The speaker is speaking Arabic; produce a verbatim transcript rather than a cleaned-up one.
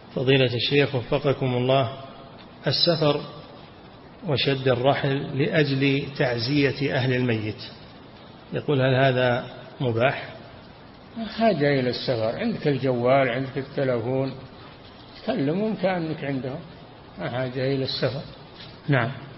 فضيلة الشيخ وفقكم الله، السفر وشد الرحل لأجل تعزية أهل الميت، يقول هل هذا مباح؟ حاجة إلى السفر، عندك الجوال، عندك التلفون، تكلمهم كأنك عندهم، ما حاجة إلى السفر. نعم.